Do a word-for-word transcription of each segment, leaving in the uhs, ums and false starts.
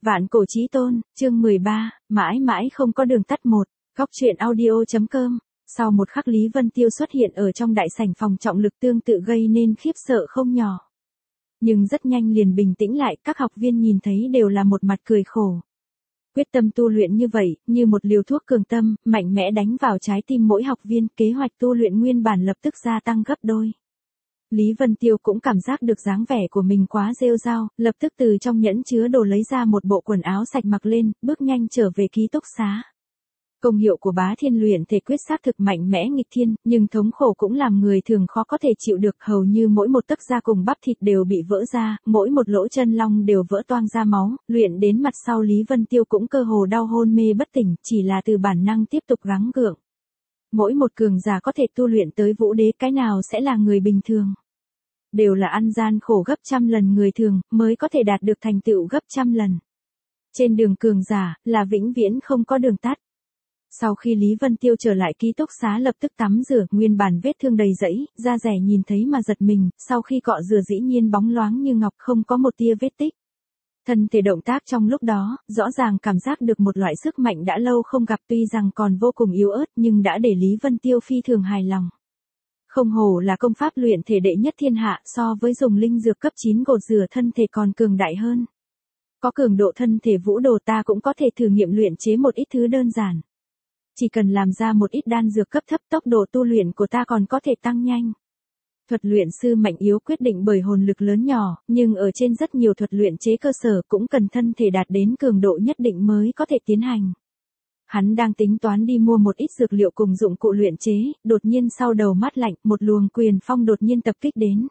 Vạn cổ chí tôn, chương mười ba, mãi mãi không có đường tắt một, góc truyện audio.com. Sau một khắc Lý Vân Tiêu xuất hiện ở trong đại sảnh phòng trọng lực tương tự gây nên khiếp sợ không nhỏ. Nhưng rất nhanh liền bình tĩnh lại, các học viên nhìn thấy đều là một mặt cười khổ. Quyết tâm tu luyện như vậy, như một liều thuốc cường tâm, mạnh mẽ đánh vào trái tim mỗi học viên, kế hoạch tu luyện nguyên bản lập tức gia tăng gấp đôi. Lý Vân Tiêu cũng cảm giác được dáng vẻ của mình quá rêu rao, lập tức từ trong nhẫn chứa đồ lấy ra một bộ quần áo sạch mặc lên, bước nhanh trở về ký túc xá. Công hiệu của bá thiên luyện thể quyết xác thực mạnh mẽ nghịch thiên, nhưng thống khổ cũng làm người thường khó có thể chịu được, hầu như mỗi một tấc da cùng bắp thịt đều bị vỡ ra, mỗi một lỗ chân long đều vỡ toang ra máu, luyện đến mặt sau Lý Vân Tiêu cũng cơ hồ đau hôn mê bất tỉnh, chỉ là từ bản năng tiếp tục gắng gượng. Mỗi một cường giả có thể tu luyện tới vũ đế, cái nào sẽ là người bình thường? Đều là ăn gian khổ gấp trăm lần người thường, mới có thể đạt được thành tựu gấp trăm lần. Trên đường cường giả, là vĩnh viễn không có đường tắt. Sau khi Lý Vân Tiêu trở lại ký túc xá lập tức tắm rửa, nguyên bản vết thương đầy rẫy, da rẻ nhìn thấy mà giật mình, sau khi cọ rửa dĩ nhiên bóng loáng như ngọc, không có một tia vết tích. Thân thể động tác trong lúc đó, rõ ràng cảm giác được một loại sức mạnh đã lâu không gặp, tuy rằng còn vô cùng yếu ớt nhưng đã để Lý Vân Tiêu phi thường hài lòng. Không hổ là công pháp luyện thể đệ nhất thiên hạ, so với dùng linh dược cấp chín gột rửa thân thể còn cường đại hơn. Có cường độ thân thể vũ đồ ta cũng có thể thử nghiệm luyện chế một ít thứ đơn giản. Chỉ cần làm ra một ít đan dược cấp thấp, tốc độ tu luyện của ta còn có thể tăng nhanh. Thuật luyện sư mạnh yếu quyết định bởi hồn lực lớn nhỏ, nhưng ở trên rất nhiều thuật luyện chế cơ sở cũng cần thân thể đạt đến cường độ nhất định mới có thể tiến hành. Hắn đang tính toán đi mua một ít dược liệu cùng dụng cụ luyện chế, đột nhiên sau đầu mắt lạnh, một luồng quyền phong đột nhiên tập kích đến.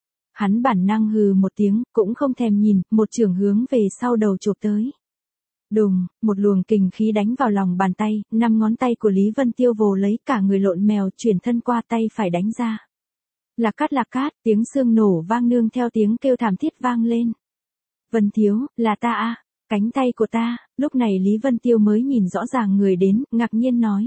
Hắn bản năng hừ một tiếng, cũng không thèm nhìn, một chưởng hướng về sau đầu chụp tới. Đùng, một luồng kình khí đánh vào lòng bàn tay, năm ngón tay của Lý Vân Tiêu vồ lấy, cả người lộn mèo chuyển thân qua tay phải đánh ra. Lạc cát lạc cát, tiếng xương nổ vang nương theo tiếng kêu thảm thiết vang lên. Vân Thiếu, là ta a, cánh tay của ta. Lúc này Lý Vân Tiêu mới nhìn rõ ràng người đến, ngạc nhiên nói.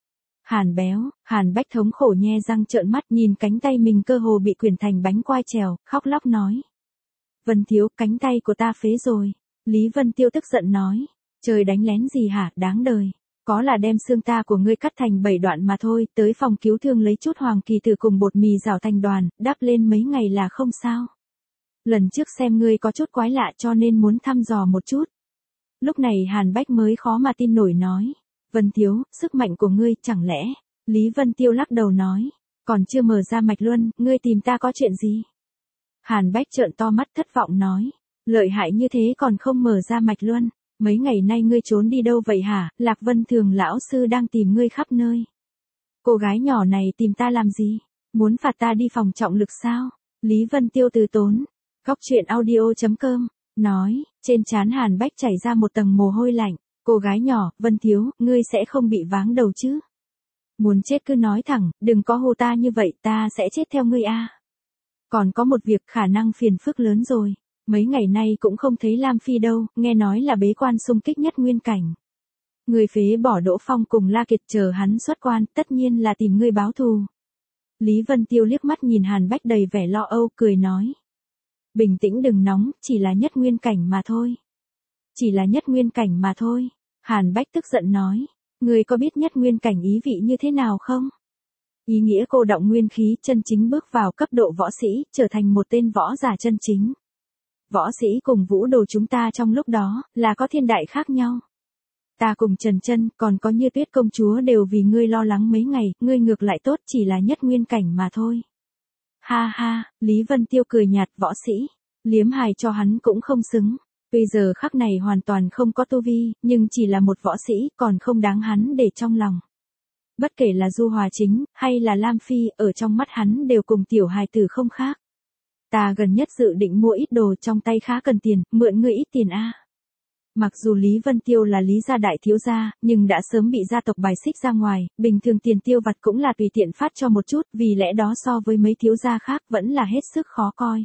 Hàn Béo, Hàn Bách thống khổ nhe răng trợn mắt nhìn cánh tay mình cơ hồ bị quyển thành bánh quai trèo, khóc lóc nói. Vân Thiếu, cánh tay của ta phế rồi. Lý Vân Tiêu tức giận nói. Trời đánh lén gì hả, đáng đời. Có là đem xương ta của ngươi cắt thành bảy đoạn mà thôi, tới phòng cứu thương lấy chút hoàng kỳ tử cùng bột mì rảo thành đoàn, đắp lên mấy ngày là không sao. Lần trước xem ngươi có chút quái lạ cho nên muốn thăm dò một chút. Lúc này Hàn Bách mới khó mà tin nổi nói. Vân Thiếu, sức mạnh của ngươi, chẳng lẽ? Lý Vân Tiêu lắc đầu nói. Còn chưa mở ra mạch luân, ngươi tìm ta có chuyện gì? Hàn Bách trợn to mắt thất vọng nói. Lợi hại như thế còn không mở ra mạch luân. Mấy ngày nay ngươi trốn đi đâu vậy hả? Lạc Vân Thường lão sư đang tìm ngươi khắp nơi. Cô gái nhỏ này tìm ta làm gì? Muốn phạt ta đi phòng trọng lực sao? Lý Vân Tiêu từ tốn. Góc truyện audio.com. Nói, trên trán Hàn Bách chảy ra một tầng mồ hôi lạnh. Cô gái nhỏ, Vân Thiếu, ngươi sẽ không bị váng đầu chứ? Muốn chết cứ nói thẳng, đừng có hô ta như vậy, ta sẽ chết theo ngươi a. Còn có một việc khả năng phiền phức lớn rồi. Mấy ngày nay cũng không thấy Lam Phi đâu, nghe nói là bế quan xung kích nhất nguyên cảnh. Người phế bỏ Đỗ Phong cùng La Kiệt chờ hắn xuất quan, tất nhiên là tìm ngươi báo thù. Lý Vân Tiêu liếc mắt nhìn Hàn Bách đầy vẻ lo âu, cười nói. Bình tĩnh đừng nóng, chỉ là nhất nguyên cảnh mà thôi. Chỉ là nhất nguyên cảnh mà thôi. Hàn Bách tức giận nói. Ngươi có biết nhất nguyên cảnh ý vị như thế nào không? Ý nghĩa cô động nguyên khí chân chính bước vào cấp độ võ sĩ, trở thành một tên võ giả chân chính. Võ sĩ cùng vũ đồ chúng ta trong lúc đó, là có thiên đại khác nhau. Ta cùng Trần Chân, còn có Như Tuyết công chúa đều vì ngươi lo lắng mấy ngày, ngươi ngược lại tốt, chỉ là nhất nguyên cảnh mà thôi. Ha ha, Lý Vân Tiêu cười nhạt, võ sĩ, liếm hài cho hắn cũng không xứng. Bây giờ khắc này hoàn toàn không có tu vi, nhưng chỉ là một võ sĩ, còn không đáng hắn để trong lòng. Bất kể là Du Hòa Chính, hay là Lam Phi, ở trong mắt hắn đều cùng tiểu hài tử không khác. Ta gần nhất dự định mua ít đồ, trong tay khá cần tiền, mượn ngươi ít tiền a. Mặc dù Lý Vân Tiêu là Lý gia đại thiếu gia, nhưng đã sớm bị gia tộc bài xích ra ngoài, bình thường tiền tiêu vặt cũng là tùy tiện phát cho một chút, vì lẽ đó so với mấy thiếu gia khác vẫn là hết sức khó coi.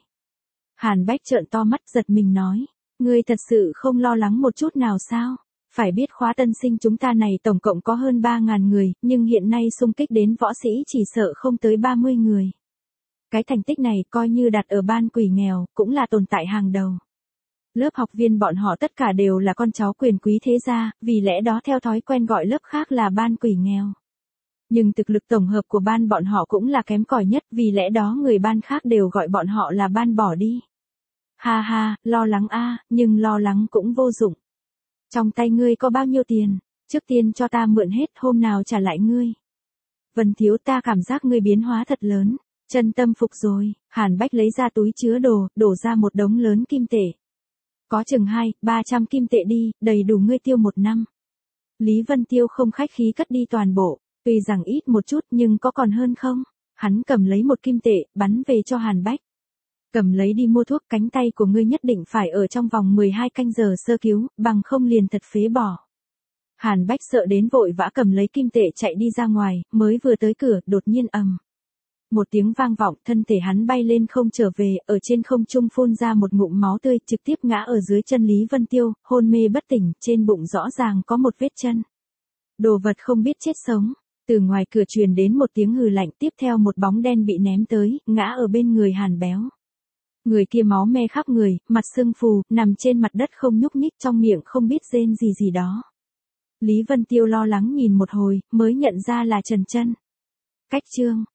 Hàn Bách trợn to mắt giật mình nói, ngươi thật sự không lo lắng một chút nào sao? Phải biết khóa tân sinh chúng ta này tổng cộng có hơn ba ngàn người, nhưng hiện nay xung kích đến võ sĩ chỉ sợ không tới ba mươi người. Cái thành tích này coi như đặt ở ban quỷ nghèo, cũng là tồn tại hàng đầu. Lớp học viên bọn họ tất cả đều là con cháu quyền quý thế gia, vì lẽ đó theo thói quen gọi lớp khác là ban quỷ nghèo. Nhưng thực lực tổng hợp của ban bọn họ cũng là kém cỏi nhất, vì lẽ đó người ban khác đều gọi bọn họ là ban bỏ đi. Ha ha, lo lắng a, nhưng lo lắng cũng vô dụng. Trong tay ngươi có bao nhiêu tiền? Trước tiên cho ta mượn hết, hôm nào trả lại ngươi. Vân thiếu, ta cảm giác ngươi biến hóa thật lớn. Chân tâm phục rồi. Hàn Bách lấy ra túi chứa đồ, đổ ra một đống lớn kim tệ. Có chừng hai, ba trăm kim tệ đi, đầy đủ ngươi tiêu một năm. Lý Vân Tiêu không khách khí cất đi toàn bộ. Tuy rằng ít một chút nhưng có còn hơn không? Hắn cầm lấy một kim tệ, bắn về cho Hàn Bách. Cầm lấy đi mua thuốc, cánh tay của ngươi nhất định phải ở trong vòng mười hai canh giờ sơ cứu, bằng không liền thật phế bỏ. Hàn Bách sợ đến vội vã cầm lấy kim tệ chạy đi ra ngoài, mới vừa tới cửa, đột nhiên ầm. Một tiếng vang vọng, thân thể hắn bay lên không trở về, ở trên không trung phun ra một ngụm máu tươi, trực tiếp ngã ở dưới chân Lý Vân Tiêu, hôn mê bất tỉnh, trên bụng rõ ràng có một vết chân. Đồ vật không biết chết sống. Từ ngoài cửa truyền đến một tiếng hừ lạnh, tiếp theo một bóng đen bị ném tới, ngã ở bên người Hàn Béo. Người kia máu me khắp người, mặt sưng phù, nằm trên mặt đất không nhúc nhích, trong miệng không biết rên gì gì đó. Lý Vân Tiêu lo lắng nhìn một hồi, mới nhận ra là Trần Chân. Cách chương